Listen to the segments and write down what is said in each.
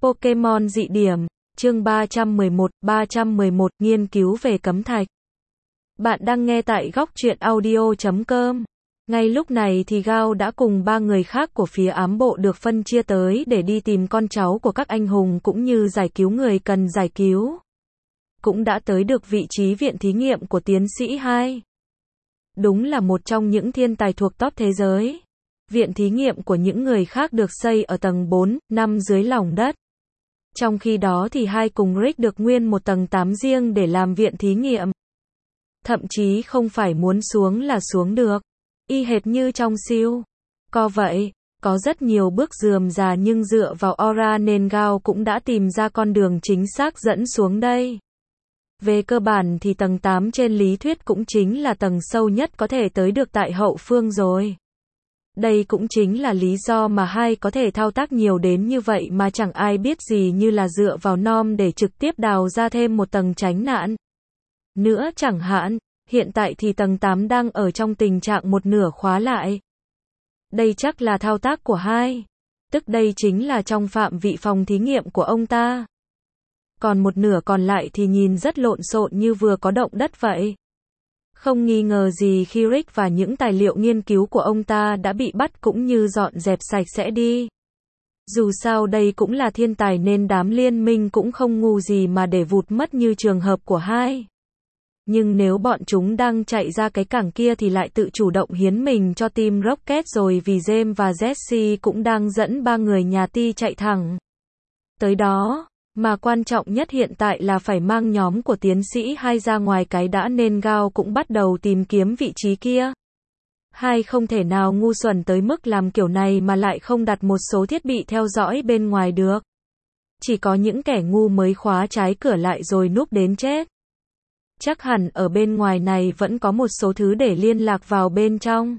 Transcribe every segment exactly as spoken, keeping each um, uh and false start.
Pokemon dị điểm, chương ba trăm mười một, ba trăm mười một, nghiên cứu về cấm thạch. Bạn đang nghe tại góc truyện audio chấm com. Ngay lúc này thì Gao đã cùng ba người khác của phía ám bộ được phân chia tới để đi tìm con cháu của các anh hùng cũng như giải cứu người cần giải cứu. Cũng đã tới được vị trí viện thí nghiệm của tiến sĩ hai. Đúng là một trong những thiên tài thuộc top thế giới. Viện thí nghiệm của những người khác được xây ở tầng bốn, năm dưới lòng đất. Trong khi đó thì hai cùng Rick được nguyên một tầng tám riêng để làm viện thí nghiệm. Thậm chí không phải muốn xuống là xuống được. Y hệt như trong siêu. Có vậy, có rất nhiều bước rườm rà nhưng dựa vào aura nên Gao cũng đã tìm ra con đường chính xác dẫn xuống đây. Về cơ bản thì tầng tám trên lý thuyết cũng chính là tầng sâu nhất có thể tới được tại hậu phương rồi. Đây cũng chính là lý do mà hai có thể thao tác nhiều đến như vậy mà chẳng ai biết gì như là dựa vào nom để trực tiếp đào ra thêm một tầng tránh nạn. Nữa chẳng hạn, hiện tại thì tầng tám đang ở trong tình trạng một nửa khóa lại. Đây chắc là thao tác của hai. Tức đây chính là trong phạm vị phòng thí nghiệm của ông ta. Còn một nửa còn lại thì nhìn rất lộn xộn như vừa có động đất vậy. Không nghi ngờ gì khi Rick và những tài liệu nghiên cứu của ông ta đã bị bắt cũng như dọn dẹp sạch sẽ đi. Dù sao đây cũng là thiên tài nên đám liên minh cũng không ngu gì mà để vụt mất như trường hợp của hai. Nhưng nếu bọn chúng đang chạy ra cái cảng kia thì lại tự chủ động hiến mình cho team Rocket rồi vì James và Jesse cũng đang dẫn ba người nhà Ti chạy thẳng tới đó. Mà quan trọng nhất hiện tại là phải mang nhóm của tiến sĩ hai ra ngoài cái đã nên Gao cũng bắt đầu tìm kiếm vị trí kia. Hai không thể nào ngu xuẩn tới mức làm kiểu này mà lại không đặt một số thiết bị theo dõi bên ngoài được. Chỉ có những kẻ ngu mới khóa trái cửa lại rồi núp đến chết. Chắc hẳn ở bên ngoài này vẫn có một số thứ để liên lạc vào bên trong.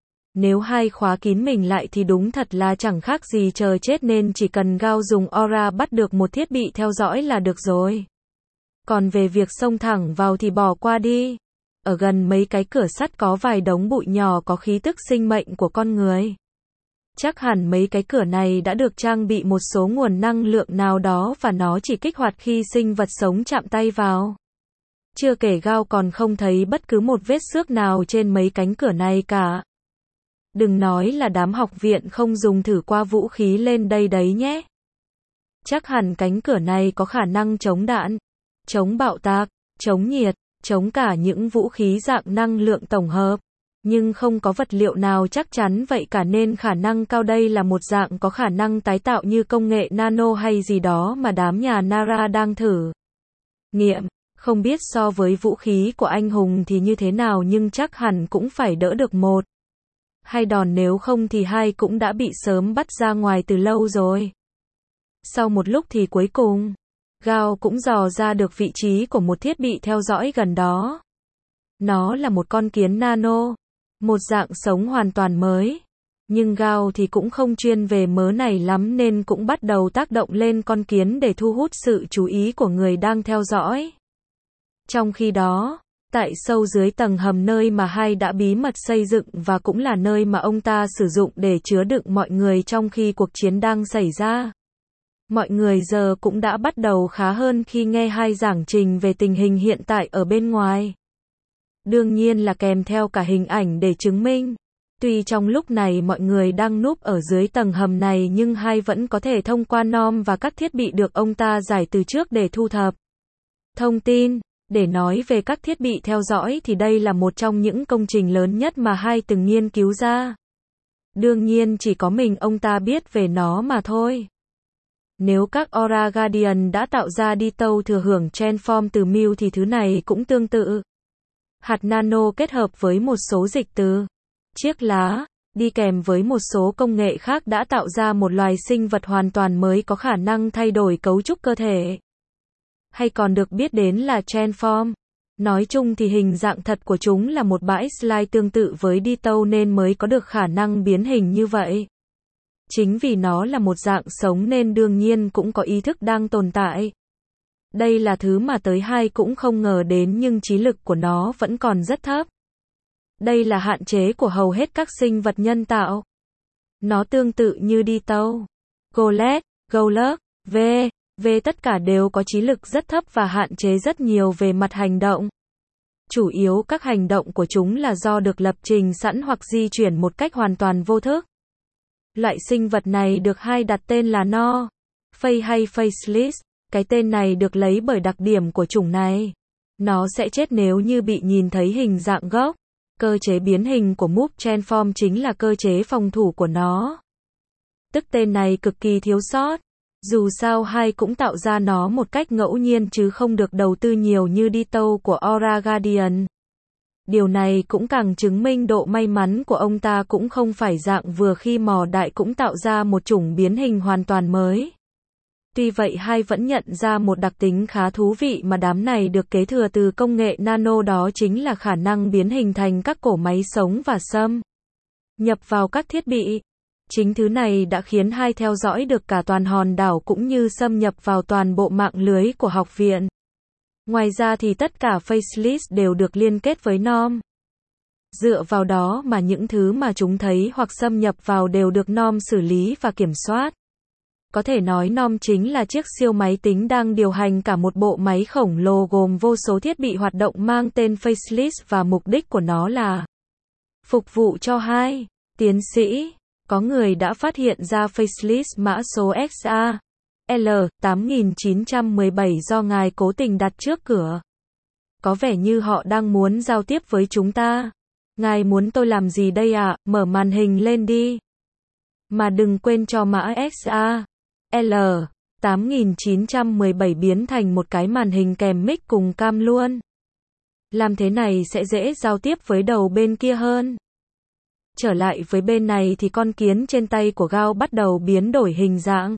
Nếu hai khóa kín mình lại thì đúng thật là chẳng khác gì chờ chết nên chỉ cần Gao dùng aura bắt được một thiết bị theo dõi là được rồi. Còn về việc xông thẳng vào thì bỏ qua đi. Ở gần mấy cái cửa sắt có vài đống bụi nhỏ có khí tức sinh mệnh của con người. Chắc hẳn mấy cái cửa này đã được trang bị một số nguồn năng lượng nào đó và nó chỉ kích hoạt khi sinh vật sống chạm tay vào. Chưa kể Gao còn không thấy bất cứ một vết xước nào trên mấy cánh cửa này cả. Đừng nói là đám học viện không dùng thử qua vũ khí lên đây đấy nhé. Chắc hẳn cánh cửa này có khả năng chống đạn, chống bạo tạc, chống nhiệt, chống cả những vũ khí dạng năng lượng tổng hợp. Nhưng không có vật liệu nào chắc chắn vậy cả nên khả năng cao đây là một dạng có khả năng tái tạo như công nghệ nano hay gì đó mà đám nhà Nara đang thử nghiệm. Không biết so với vũ khí của anh hùng thì như thế nào nhưng chắc hẳn cũng phải đỡ được một hai đòn nếu không thì hai cũng đã bị sớm bắt ra ngoài từ lâu rồi. Sau một lúc thì cuối cùng, Gao cũng dò ra được vị trí của một thiết bị theo dõi gần đó. Nó là một con kiến nano, một dạng sống hoàn toàn mới. Nhưng Gao thì cũng không chuyên về mớ này lắm nên cũng bắt đầu tác động lên con kiến để thu hút sự chú ý của người đang theo dõi. Trong khi đó, tại sâu dưới tầng hầm nơi mà hai đã bí mật xây dựng và cũng là nơi mà ông ta sử dụng để chứa đựng mọi người trong khi cuộc chiến đang xảy ra. Mọi người giờ cũng đã bắt đầu khá hơn khi nghe hai giảng trình về tình hình hiện tại ở bên ngoài. Đương nhiên là kèm theo cả hình ảnh để chứng minh. Tuy trong lúc này mọi người đang núp ở dưới tầng hầm này nhưng hai vẫn có thể thông qua nom và các thiết bị được ông ta giải từ trước để thu thập thông tin. Để nói về các thiết bị theo dõi thì đây là một trong những công trình lớn nhất mà hai từng nghiên cứu ra. Đương nhiên chỉ có mình ông ta biết về nó mà thôi. Nếu các Aura Guardian đã tạo ra đi tâu thừa hưởng Transform từ Mew thì thứ này cũng tương tự. Hạt nano kết hợp với một số dịch từ chiếc lá, đi kèm với một số công nghệ khác đã tạo ra một loài sinh vật hoàn toàn mới có khả năng thay đổi cấu trúc cơ thể. Hay còn được biết đến là Transform. Nói chung thì hình dạng thật của chúng là một bãi slide tương tự với Ditto nên mới có được khả năng biến hình như vậy. Chính vì nó là một dạng sống nên đương nhiên cũng có ý thức đang tồn tại. Đây là thứ mà tới hai cũng không ngờ đến nhưng trí lực của nó vẫn còn rất thấp. Đây là hạn chế của hầu hết các sinh vật nhân tạo. Nó tương tự như Ditto, Golett, Golurk, V. V tất cả đều có trí lực rất thấp và hạn chế rất nhiều về mặt hành động. Chủ yếu các hành động của chúng là do được lập trình sẵn hoặc di chuyển một cách hoàn toàn vô thức. Loại sinh vật này được hay đặt tên là No Face hay Faceless. Cái tên này được lấy bởi đặc điểm của chủng này. Nó sẽ chết nếu như bị nhìn thấy hình dạng gốc. Cơ chế biến hình của Move Transform chính là cơ chế phòng thủ của nó. Tức tên này cực kỳ thiếu sót. Dù sao hay cũng tạo ra nó một cách ngẫu nhiên chứ không được đầu tư nhiều như Ditto của Aura Guardian. Điều này cũng càng chứng minh độ may mắn của ông ta cũng không phải dạng vừa khi mò đại cũng tạo ra một chủng biến hình hoàn toàn mới. Tuy vậy hay vẫn nhận ra một đặc tính khá thú vị mà đám này được kế thừa từ công nghệ nano, đó chính là khả năng biến hình thành các cỗ máy sống và xâm nhập vào các thiết bị. Chính thứ này đã khiến hai theo dõi được cả toàn hòn đảo cũng như xâm nhập vào toàn bộ mạng lưới của học viện. Ngoài ra thì tất cả Faceless đều được liên kết với Nom. Dựa vào đó mà những thứ mà chúng thấy hoặc xâm nhập vào đều được Nom xử lý và kiểm soát. Có thể nói Nom chính là chiếc siêu máy tính đang điều hành cả một bộ máy khổng lồ gồm vô số thiết bị hoạt động mang tên Faceless, và mục đích của nó là phục vụ cho hai tiến sĩ. Có người đã phát hiện ra Faceless mã số X A L tám nghìn chín trăm mười bảy do ngài cố tình đặt trước cửa. Có vẻ như họ đang muốn giao tiếp với chúng ta. Ngài muốn tôi làm gì đây ạ? À? Mở màn hình lên đi. Mà đừng quên cho mã X A L tám nghìn chín trăm mười bảy biến thành một cái màn hình kèm mic cùng cam luôn. Làm thế này sẽ dễ giao tiếp với đầu bên kia hơn. Trở lại với bên này thì con kiến trên tay của Gao bắt đầu biến đổi hình dạng.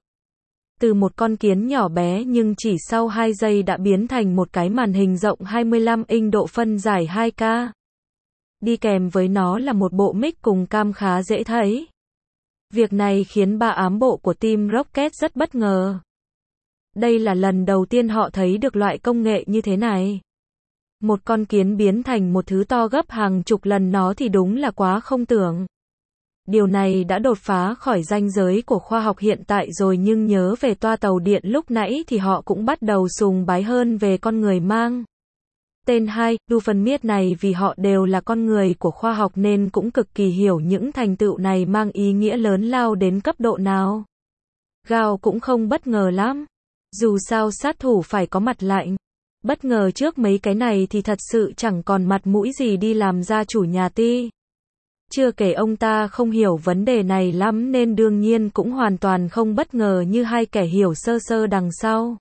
Từ một con kiến nhỏ bé nhưng chỉ sau hai giây đã biến thành một cái màn hình rộng hai mươi lăm inch độ phân giải hai K. Đi kèm với nó là một bộ mic cùng cam khá dễ thấy. Việc này khiến ba ám bộ của Team Rocket rất bất ngờ. Đây là lần đầu tiên họ thấy được loại công nghệ như thế này. Một con kiến biến thành một thứ to gấp hàng chục lần nó thì đúng là quá không tưởng. Điều này đã đột phá khỏi ranh giới của khoa học hiện tại rồi, nhưng nhớ về toa tàu điện lúc nãy thì họ cũng bắt đầu sùng bái hơn về con người mang tên hai Doofenshmirtz này, vì họ đều là con người của khoa học nên cũng cực kỳ hiểu những thành tựu này mang ý nghĩa lớn lao đến cấp độ nào. Gao cũng không bất ngờ lắm. Dù sao sát thủ phải có mặt lạnh. Bất ngờ trước mấy cái này thì thật sự chẳng còn mặt mũi gì đi làm gia chủ nhà Ti. Chưa kể ông ta không hiểu vấn đề này lắm nên đương nhiên cũng hoàn toàn không bất ngờ như hai kẻ hiểu sơ sơ đằng sau.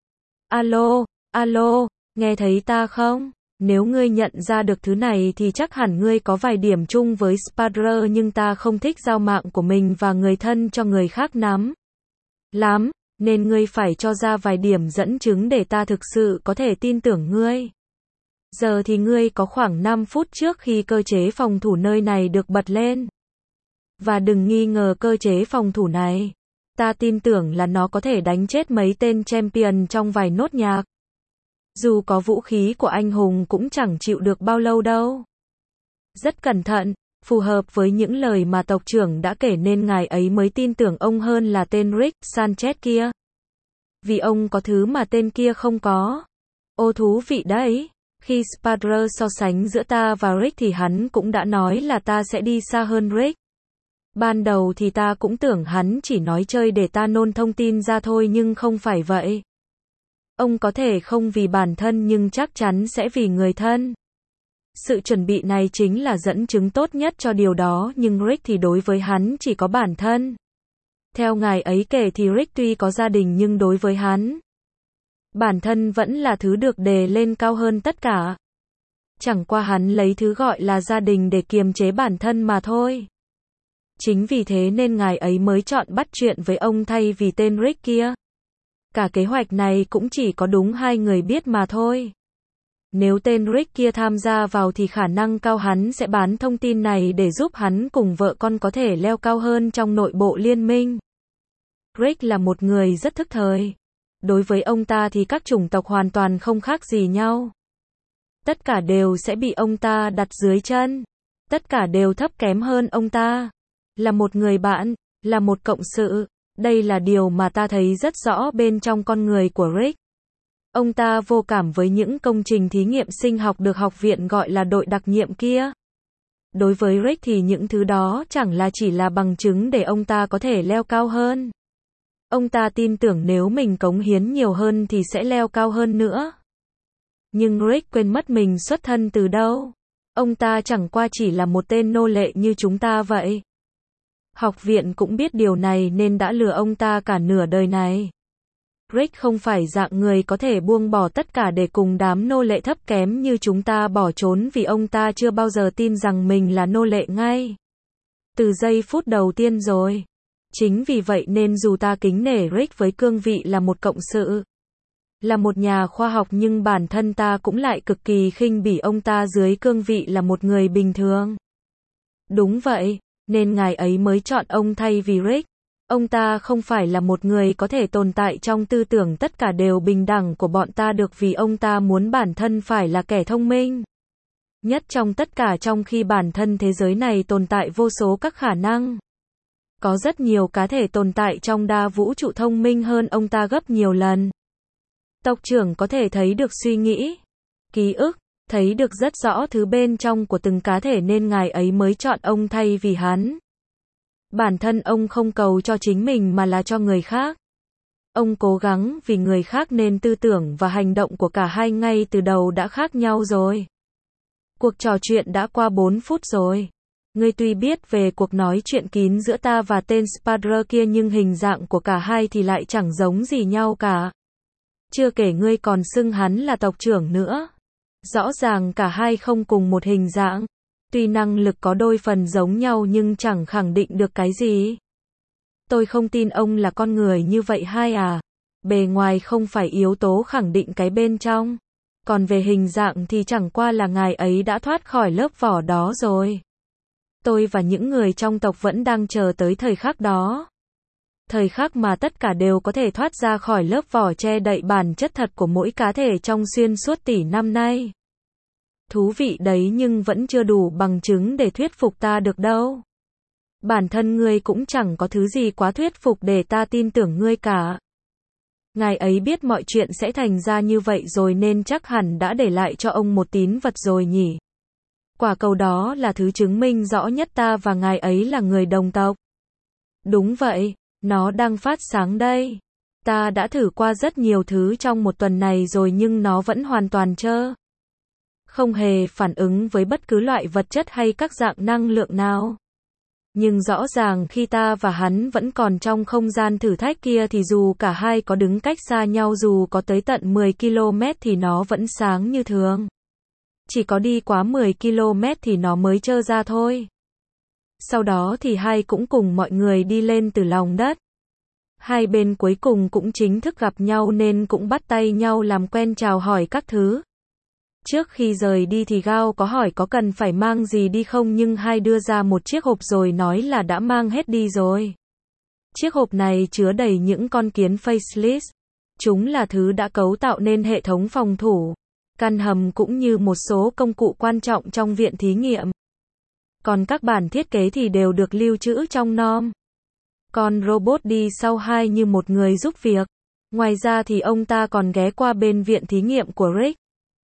Alo, alo, nghe thấy ta không? Nếu ngươi nhận ra được thứ này thì chắc hẳn ngươi có vài điểm chung với Spadler, nhưng ta không thích giao mạng của mình và người thân cho người khác nắm lắm, nên ngươi phải cho ra vài điểm dẫn chứng để ta thực sự có thể tin tưởng ngươi. Giờ thì ngươi có khoảng năm phút trước khi cơ chế phòng thủ nơi này được bật lên. Và đừng nghi ngờ cơ chế phòng thủ này. Ta tin tưởng là nó có thể đánh chết mấy tên champion trong vài nốt nhạc. Dù có vũ khí của anh hùng cũng chẳng chịu được bao lâu đâu. Rất cẩn thận, phù hợp với những lời mà tộc trưởng đã kể nên ngài ấy mới tin tưởng ông hơn là tên Rick Sanchez kia. Vì ông có thứ mà tên kia không có. Ô thú vị đấy. Khi Spadler so sánh giữa ta và Rick thì hắn cũng đã nói là ta sẽ đi xa hơn Rick. Ban đầu thì ta cũng tưởng hắn chỉ nói chơi để ta nôn thông tin ra thôi, nhưng không phải vậy. Ông có thể không vì bản thân nhưng chắc chắn sẽ vì người thân. Sự chuẩn bị này chính là dẫn chứng tốt nhất cho điều đó, nhưng Rick thì đối với hắn chỉ có bản thân. Theo ngài ấy kể thì Rick tuy có gia đình nhưng đối với hắn, bản thân vẫn là thứ được đề lên cao hơn tất cả. Chẳng qua hắn lấy thứ gọi là gia đình để kiềm chế bản thân mà thôi. Chính vì thế nên ngài ấy mới chọn bắt chuyện với ông thay vì tên Rick kia. Cả kế hoạch này cũng chỉ có đúng hai người biết mà thôi. Nếu tên Rick kia tham gia vào thì khả năng cao hắn sẽ bán thông tin này để giúp hắn cùng vợ con có thể leo cao hơn trong nội bộ liên minh. Rick là một người rất thức thời. Đối với ông ta thì các chủng tộc hoàn toàn không khác gì nhau. Tất cả đều sẽ bị ông ta đặt dưới chân. Tất cả đều thấp kém hơn ông ta. Là một người bạn, là một cộng sự, Đây là điều mà ta thấy rất rõ bên trong con người của Rick. Ông ta vô cảm với những công trình thí nghiệm sinh học được học viện gọi là đội đặc nhiệm kia. Đối với Rick thì những thứ đó chẳng là chỉ là bằng chứng để ông ta có thể leo cao hơn. Ông ta tin tưởng nếu mình cống hiến nhiều hơn thì sẽ leo cao hơn nữa. Nhưng Rick quên mất mình xuất thân từ đâu. Ông ta chẳng qua chỉ là một tên nô lệ như chúng ta vậy. Học viện cũng biết điều này nên đã lừa ông ta cả nửa đời này. Rick không phải dạng người có thể buông bỏ tất cả để cùng đám nô lệ thấp kém như chúng ta bỏ trốn vì ông ta chưa bao giờ tin rằng mình là nô lệ ngay. Từ giây phút đầu tiên rồi. Chính vì vậy nên dù ta kính nể Rick với cương vị là một cộng sự, là một nhà khoa học nhưng bản thân ta cũng lại cực kỳ khinh bỉ ông ta dưới cương vị là một người bình thường. Đúng vậy, nên ngài ấy mới chọn ông thay vì Rick. Ông ta không phải là một người có thể tồn tại trong tư tưởng tất cả đều bình đẳng của bọn ta được vì ông ta muốn bản thân phải là kẻ thông minh nhất trong tất cả trong khi bản thân thế giới này tồn tại vô số các khả năng. Có rất nhiều cá thể tồn tại trong đa vũ trụ thông minh hơn ông ta gấp nhiều lần. Tộc trưởng có thể thấy được suy nghĩ, ký ức, thấy được rất rõ thứ bên trong của từng cá thể nên ngài ấy mới chọn ông thay vì hắn. Bản thân ông không cầu cho chính mình mà là cho người khác. Ông cố gắng vì người khác nên tư tưởng và hành động của cả hai ngay từ đầu đã khác nhau rồi. Cuộc trò chuyện đã qua bốn phút rồi. Ngươi tuy biết về cuộc nói chuyện kín giữa ta và tên Spadler kia nhưng hình dạng của cả hai thì lại chẳng giống gì nhau cả. Chưa kể ngươi còn xưng hắn là tộc trưởng nữa. Rõ ràng cả hai không cùng một hình dạng. Tuy năng lực có đôi phần giống nhau nhưng chẳng khẳng định được cái gì. Tôi không tin ông là con người như vậy hai à. Bề ngoài không phải yếu tố khẳng định cái bên trong. Còn về hình dạng thì chẳng qua là ngài ấy đã thoát khỏi lớp vỏ đó rồi. Tôi và những người trong tộc vẫn đang chờ tới thời khắc đó. Thời khắc mà tất cả đều có thể thoát ra khỏi lớp vỏ che đậy bản chất thật của mỗi cá thể trong xuyên suốt tỷ năm nay. Thú vị đấy nhưng vẫn chưa đủ bằng chứng để thuyết phục ta được đâu. Bản thân ngươi cũng chẳng có thứ gì quá thuyết phục để ta tin tưởng ngươi cả. Ngài ấy biết mọi chuyện sẽ thành ra như vậy rồi nên chắc hẳn đã để lại cho ông một tín vật rồi nhỉ. Quả cầu đó là thứ chứng minh rõ nhất ta và ngài ấy là người đồng tộc. Đúng vậy, nó đang phát sáng đây. Ta đã thử qua rất nhiều thứ trong một tuần này rồi nhưng nó vẫn hoàn toàn trơ. Không hề phản ứng với bất cứ loại vật chất hay các dạng năng lượng nào. Nhưng rõ ràng khi ta và hắn vẫn còn trong không gian thử thách kia thì dù cả hai có đứng cách xa nhau dù có tới tận mười ki lô mét thì nó vẫn sáng như thường. Chỉ có đi quá mười ki lô mét thì nó mới trơ ra thôi. Sau đó thì hai cũng cùng mọi người đi lên từ lòng đất. Hai bên cuối cùng cũng chính thức gặp nhau nên cũng bắt tay nhau làm quen chào hỏi các thứ. Trước khi rời đi thì Gao có hỏi có cần phải mang gì đi không nhưng hai đưa ra một chiếc hộp rồi nói là đã mang hết đi rồi. Chiếc hộp này chứa đầy những con kiến faceless. Chúng là thứ đã cấu tạo nên hệ thống phòng thủ, căn hầm cũng như một số công cụ quan trọng trong viện thí nghiệm. Còn các bản thiết kế thì đều được lưu trữ trong nom. Con robot đi sau hai như một người giúp việc. Ngoài ra thì ông ta còn ghé qua bên viện thí nghiệm của Rick.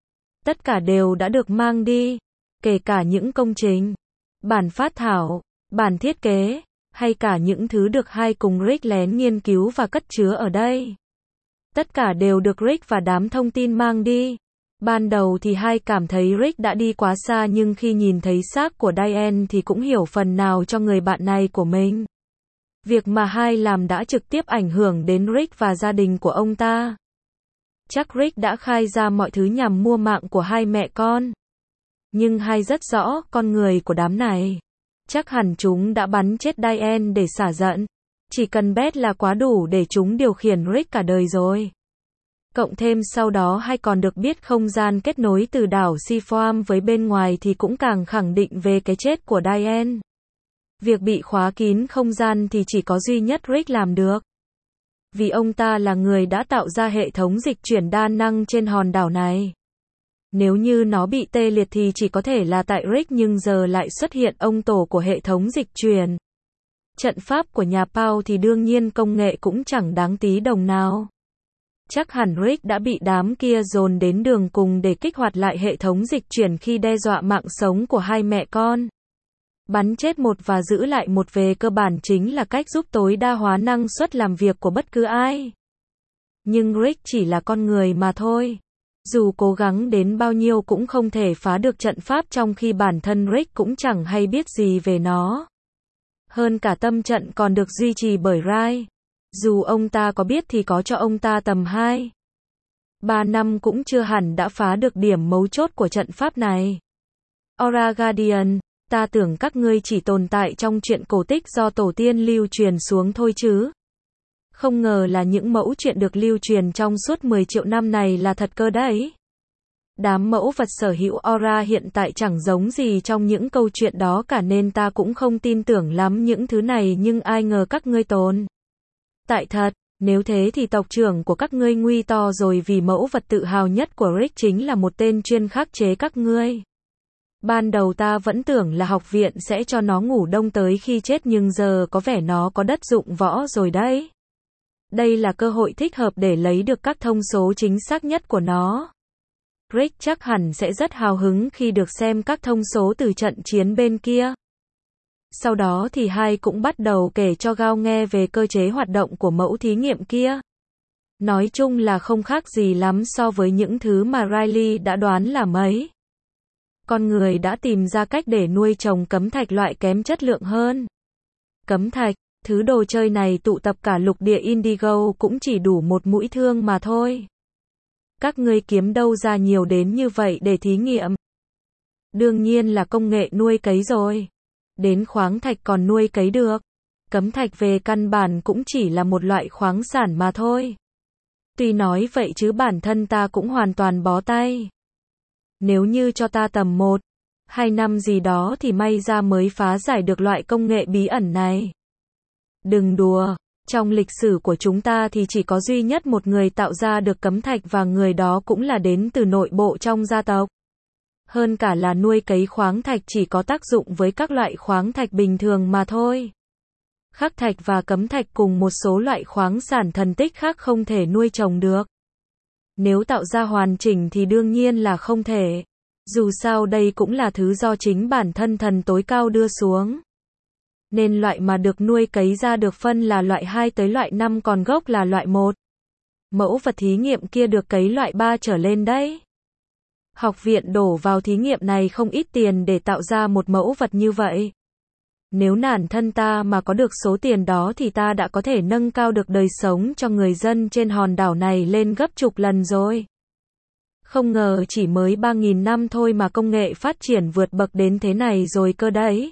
Tất cả đều đã được mang đi, kể cả những công trình, bản phát thảo, bản thiết kế, hay cả những thứ được hai cùng Rick lén nghiên cứu và cất chứa ở đây. Tất cả đều được Rick và đám thông tin mang đi. Ban đầu thì hai cảm thấy Rick đã đi quá xa nhưng khi nhìn thấy xác của Diane thì cũng hiểu phần nào cho người bạn này của mình. Việc mà hai làm đã trực tiếp ảnh hưởng đến Rick và gia đình của ông ta. Chắc Rick đã khai ra mọi thứ nhằm mua mạng của hai mẹ con. Nhưng hai rất rõ con người của đám này. Chắc hẳn chúng đã bắn chết Diane để xả giận. Chỉ cần bet là quá đủ để chúng điều khiển Rick cả đời rồi. Cộng thêm sau đó hai còn được biết không gian kết nối từ đảo Seaform với bên ngoài thì cũng càng khẳng định về cái chết của Diane. Việc bị khóa kín không gian thì chỉ có duy nhất Rick làm được. Vì ông ta là người đã tạo ra hệ thống dịch chuyển đa năng trên hòn đảo này. Nếu như nó bị tê liệt thì chỉ có thể là tại Rick nhưng giờ lại xuất hiện ông tổ của hệ thống dịch chuyển. Trận pháp của nhà Paul thì đương nhiên công nghệ cũng chẳng đáng tí đồng nào. Chắc hẳn Rick đã bị đám kia dồn đến đường cùng để kích hoạt lại hệ thống dịch chuyển khi đe dọa mạng sống của hai mẹ con. Bắn chết một và giữ lại một về cơ bản chính là cách giúp tối đa hóa năng suất làm việc của bất cứ ai. Nhưng Rick chỉ là con người mà thôi. Dù cố gắng đến bao nhiêu cũng không thể phá được trận pháp trong khi bản thân Rick cũng chẳng hay biết gì về nó. Hơn cả tâm trận còn được duy trì bởi Rai. Dù ông ta có biết thì có cho ông ta tầm hai ba năm cũng chưa hẳn đã phá được điểm mấu chốt của trận pháp này. Aura Guardian, ta tưởng các ngươi chỉ tồn tại trong truyện cổ tích do tổ tiên lưu truyền xuống thôi chứ. Không ngờ là những mẫu chuyện được lưu truyền trong suốt mười triệu năm này là thật cơ đấy. Đám mẫu vật sở hữu aura hiện tại chẳng giống gì trong những câu chuyện đó cả nên ta cũng không tin tưởng lắm những thứ này, nhưng ai ngờ các ngươi tồn tại thật. Nếu thế thì tộc trưởng của các ngươi nguy to rồi, vì mẫu vật tự hào nhất của Rick chính là một tên chuyên khắc chế các ngươi. Ban đầu ta vẫn tưởng là học viện sẽ cho nó ngủ đông tới khi chết, nhưng giờ có vẻ nó có đất dụng võ rồi đấy. Đây là cơ hội thích hợp để lấy được các thông số chính xác nhất của nó. Rick chắc hẳn sẽ rất hào hứng khi được xem các thông số từ trận chiến bên kia. Sau đó thì hai cũng bắt đầu kể cho Gao nghe về cơ chế hoạt động của mẫu thí nghiệm kia. Nói chung là không khác gì lắm so với những thứ mà Riley đã đoán là mấy. Con người đã tìm ra cách để nuôi trồng cấm thạch loại kém chất lượng hơn. Cấm thạch, thứ đồ chơi này tụ tập cả lục địa Indigo cũng chỉ đủ một mũi thương mà thôi. Các ngươi kiếm đâu ra nhiều đến như vậy để thí nghiệm? Đương nhiên là công nghệ nuôi cấy rồi. Đến khoáng thạch còn nuôi cấy được. Cấm thạch về căn bản cũng chỉ là một loại khoáng sản mà thôi. Tuy nói vậy chứ bản thân ta cũng hoàn toàn bó tay. Nếu như cho ta tầm một, hai năm gì đó thì may ra mới phá giải được loại công nghệ bí ẩn này. Đừng đùa, trong lịch sử của chúng ta thì chỉ có duy nhất một người tạo ra được cấm thạch và người đó cũng là đến từ nội bộ trong gia tộc. Hơn cả là nuôi cấy khoáng thạch chỉ có tác dụng với các loại khoáng thạch bình thường mà thôi. Khắc thạch và cấm thạch cùng một số loại khoáng sản thần tích khác không thể nuôi trồng được. Nếu tạo ra hoàn chỉnh thì đương nhiên là không thể. Dù sao đây cũng là thứ do chính bản thân thần tối cao đưa xuống. Nên loại mà được nuôi cấy ra được phân là loại hai tới loại năm, còn gốc là loại một. Mẫu vật thí nghiệm kia được cấy loại ba trở lên đấy. Học viện đổ vào thí nghiệm này không ít tiền để tạo ra một mẫu vật như vậy. Nếu bản thân ta mà có được số tiền đó thì ta đã có thể nâng cao được đời sống cho người dân trên hòn đảo này lên gấp chục lần rồi. Không ngờ chỉ mới ba nghìn năm thôi mà công nghệ phát triển vượt bậc đến thế này rồi cơ đấy.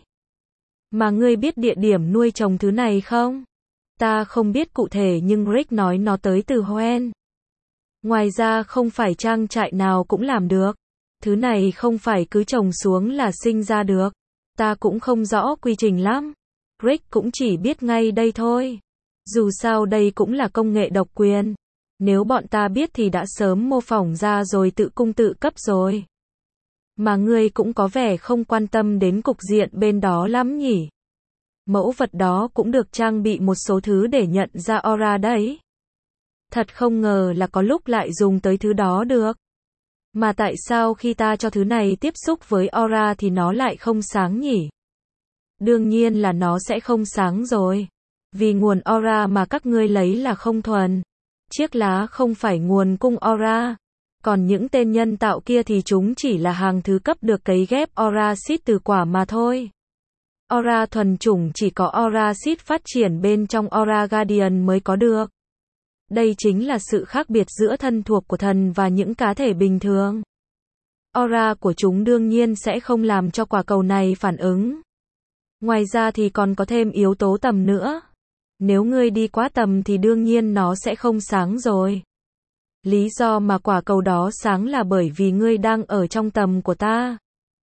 Mà ngươi biết địa điểm nuôi trồng thứ này không? Ta không biết cụ thể nhưng Rick nói nó tới từ Hoenn. Ngoài ra không phải trang trại nào cũng làm được. Thứ này không phải cứ trồng xuống là sinh ra được. Ta cũng không rõ quy trình lắm. Rick cũng chỉ biết ngay đây thôi. Dù sao đây cũng là công nghệ độc quyền. Nếu bọn ta biết thì đã sớm mô phỏng ra rồi tự cung tự cấp rồi. Mà ngươi cũng có vẻ không quan tâm đến cục diện bên đó lắm nhỉ. Mẫu vật đó cũng được trang bị một số thứ để nhận ra aura đấy. Thật không ngờ là có lúc lại dùng tới thứ đó được. Mà tại sao khi ta cho thứ này tiếp xúc với aura thì nó lại không sáng nhỉ? Đương nhiên là nó sẽ không sáng rồi. Vì nguồn aura mà các ngươi lấy là không thuần. Chiếc lá không phải nguồn cung aura. Còn những tên nhân tạo kia thì chúng chỉ là hàng thứ cấp được cấy ghép aura seed từ quả mà thôi. Aura thuần chủng chỉ có aura seed phát triển bên trong Aura Guardian mới có được. Đây chính là sự khác biệt giữa thân thuộc của thần và những cá thể bình thường. Aura của chúng đương nhiên sẽ không làm cho quả cầu này phản ứng. Ngoài ra thì còn có thêm yếu tố tầm nữa. Nếu ngươi đi quá tầm thì đương nhiên nó sẽ không sáng rồi. Lý do mà quả cầu đó sáng là bởi vì ngươi đang ở trong tầm của ta.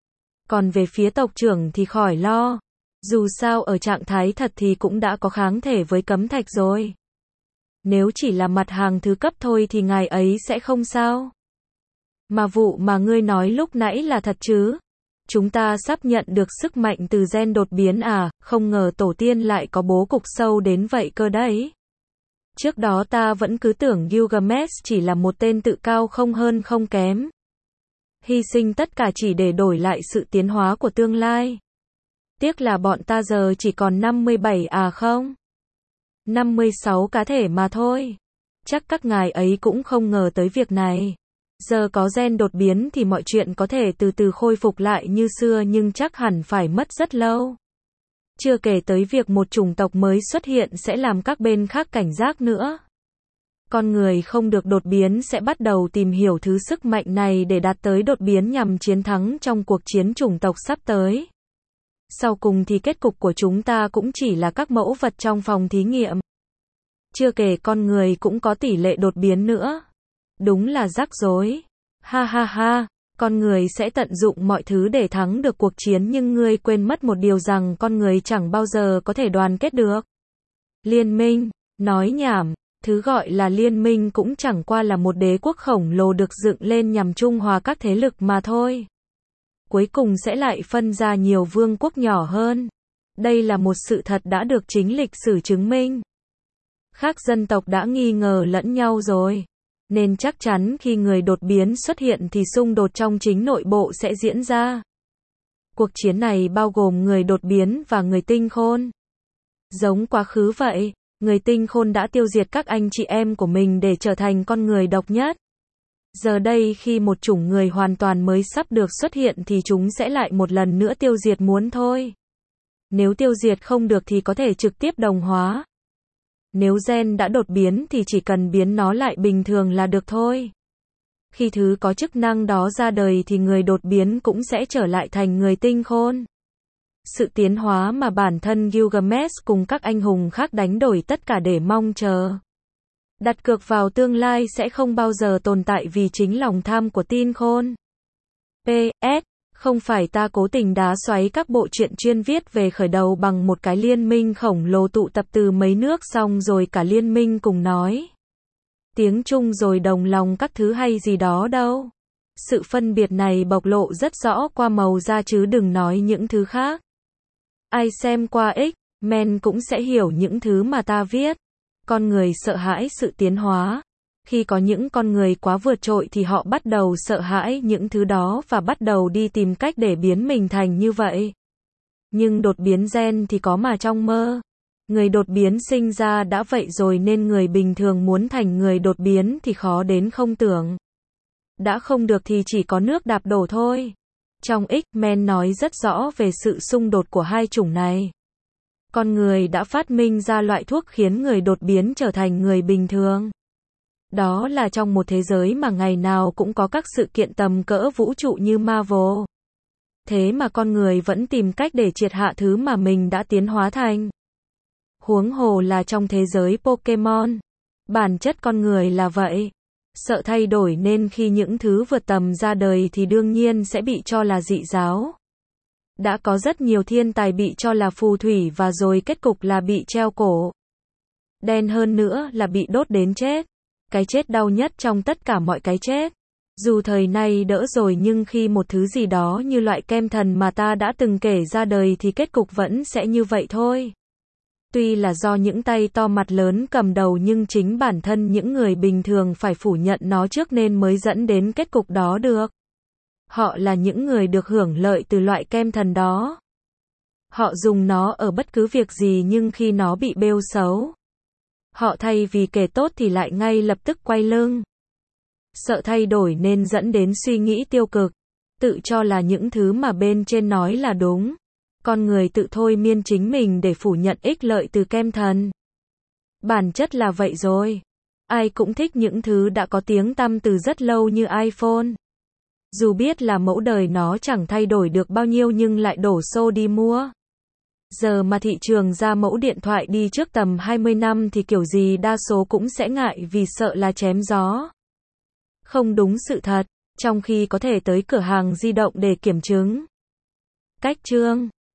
Còn về phía tộc trưởng thì khỏi lo. Dù sao ở trạng thái thật thì cũng đã có kháng thể với cấm thạch rồi. Nếu chỉ là mặt hàng thứ cấp thôi thì ngài ấy sẽ không sao. Mà vụ mà ngươi nói lúc nãy là thật chứ? Chúng ta sắp nhận được sức mạnh từ gen đột biến à, không ngờ tổ tiên lại có bố cục sâu đến vậy cơ đấy. Trước đó ta vẫn cứ tưởng Gilgamesh chỉ là một tên tự cao không hơn không kém. Hy sinh tất cả chỉ để đổi lại sự tiến hóa của tương lai. Tiếc là bọn ta giờ chỉ còn năm mươi bảy à không? năm mươi sáu cá thể mà thôi. Chắc các ngài ấy cũng không ngờ tới việc này. Giờ có gen đột biến thì mọi chuyện có thể từ từ khôi phục lại như xưa nhưng chắc hẳn phải mất rất lâu. Chưa kể tới việc một chủng tộc mới xuất hiện sẽ làm các bên khác cảnh giác nữa. Con người không được đột biến sẽ bắt đầu tìm hiểu thứ sức mạnh này để đạt tới đột biến nhằm chiến thắng trong cuộc chiến chủng tộc sắp tới. Sau cùng thì kết cục của chúng ta cũng chỉ là các mẫu vật trong phòng thí nghiệm. Chưa kể con người cũng có tỷ lệ đột biến nữa. Đúng là rắc rối. Ha ha ha, con người sẽ tận dụng mọi thứ để thắng được cuộc chiến nhưng ngươi quên mất một điều rằng con người chẳng bao giờ có thể đoàn kết được. Liên minh, nói nhảm, thứ gọi là liên minh cũng chẳng qua là một đế quốc khổng lồ được dựng lên nhằm trung hòa các thế lực mà thôi. Cuối cùng sẽ lại phân ra nhiều vương quốc nhỏ hơn. Đây là một sự thật đã được chính lịch sử chứng minh. Các dân tộc đã nghi ngờ lẫn nhau rồi. Nên chắc chắn khi người đột biến xuất hiện thì xung đột trong chính nội bộ sẽ diễn ra. Cuộc chiến này bao gồm người đột biến và người tinh khôn. Giống quá khứ vậy, người tinh khôn đã tiêu diệt các anh chị em của mình để trở thành con người độc nhất. Giờ đây khi một chủng người hoàn toàn mới sắp được xuất hiện thì chúng sẽ lại một lần nữa tiêu diệt muốn thôi. Nếu tiêu diệt không được thì có thể trực tiếp đồng hóa. Nếu gen đã đột biến thì chỉ cần biến nó lại bình thường là được thôi. Khi thứ có chức năng đó ra đời thì người đột biến cũng sẽ trở lại thành người tinh khôn. Sự tiến hóa mà bản thân Gilgamesh cùng các anh hùng khác đánh đổi tất cả để mong chờ. Đặt cược vào tương lai sẽ không bao giờ tồn tại vì chính lòng tham của tin khôn. pê ét Không phải ta cố tình đá xoáy các bộ truyện chuyên viết về khởi đầu bằng một cái liên minh khổng lồ tụ tập từ mấy nước xong rồi cả liên minh cùng nói tiếng chung rồi đồng lòng các thứ hay gì đó đâu. Sự phân biệt này bộc lộ rất rõ qua màu da chứ đừng nói những thứ khác. Ai xem qua X-Men cũng sẽ hiểu những thứ mà ta viết. Con người sợ hãi sự tiến hóa. Khi có những con người quá vượt trội thì họ bắt đầu sợ hãi những thứ đó và bắt đầu đi tìm cách để biến mình thành như vậy. Nhưng đột biến gen thì có mà trong mơ. Người đột biến sinh ra đã vậy rồi nên người bình thường muốn thành người đột biến thì khó đến không tưởng. Đã không được thì chỉ có nước đạp đổ thôi. Trong X-Men nói rất rõ về sự xung đột của hai chủng này. Con người đã phát minh ra loại thuốc khiến người đột biến trở thành người bình thường. Đó là trong một thế giới mà ngày nào cũng có các sự kiện tầm cỡ vũ trụ như Marvel. Thế mà con người vẫn tìm cách để triệt hạ thứ mà mình đã tiến hóa thành. Huống hồ là trong thế giới Pokemon. Bản chất con người là vậy. Sợ thay đổi nên khi những thứ vượt tầm ra đời thì đương nhiên sẽ bị cho là dị giáo. Đã có rất nhiều thiên tài bị cho là phù thủy và rồi kết cục là bị treo cổ. Đen hơn nữa là bị đốt đến chết. Cái chết đau nhất trong tất cả mọi cái chết. Dù thời nay đỡ rồi nhưng khi một thứ gì đó như loại kem thần mà ta đã từng kể ra đời thì kết cục vẫn sẽ như vậy thôi. Tuy là do những tay to mặt lớn cầm đầu nhưng chính bản thân những người bình thường phải phủ nhận nó trước nên mới dẫn đến kết cục đó được. Họ là những người được hưởng lợi từ loại kem thần đó. Họ dùng nó ở bất cứ việc gì nhưng khi nó bị bêu xấu, họ thay vì kể tốt thì lại ngay lập tức quay lưng. Sợ thay đổi nên dẫn đến suy nghĩ tiêu cực, tự cho là những thứ mà bên trên nói là đúng. Con người tự thôi miên chính mình để phủ nhận ích lợi từ kem thần. Bản chất là vậy rồi. Ai cũng thích những thứ đã có tiếng tăm từ rất lâu như iPhone. Dù biết là mẫu đời nó chẳng thay đổi được bao nhiêu nhưng lại đổ xô đi mua. Giờ mà thị trường ra mẫu điện thoại đi trước tầm hai mươi năm thì kiểu gì đa số cũng sẽ ngại vì sợ là chém gió. Không đúng sự thật, trong khi có thể tới cửa hàng di động để kiểm chứng. Cách chương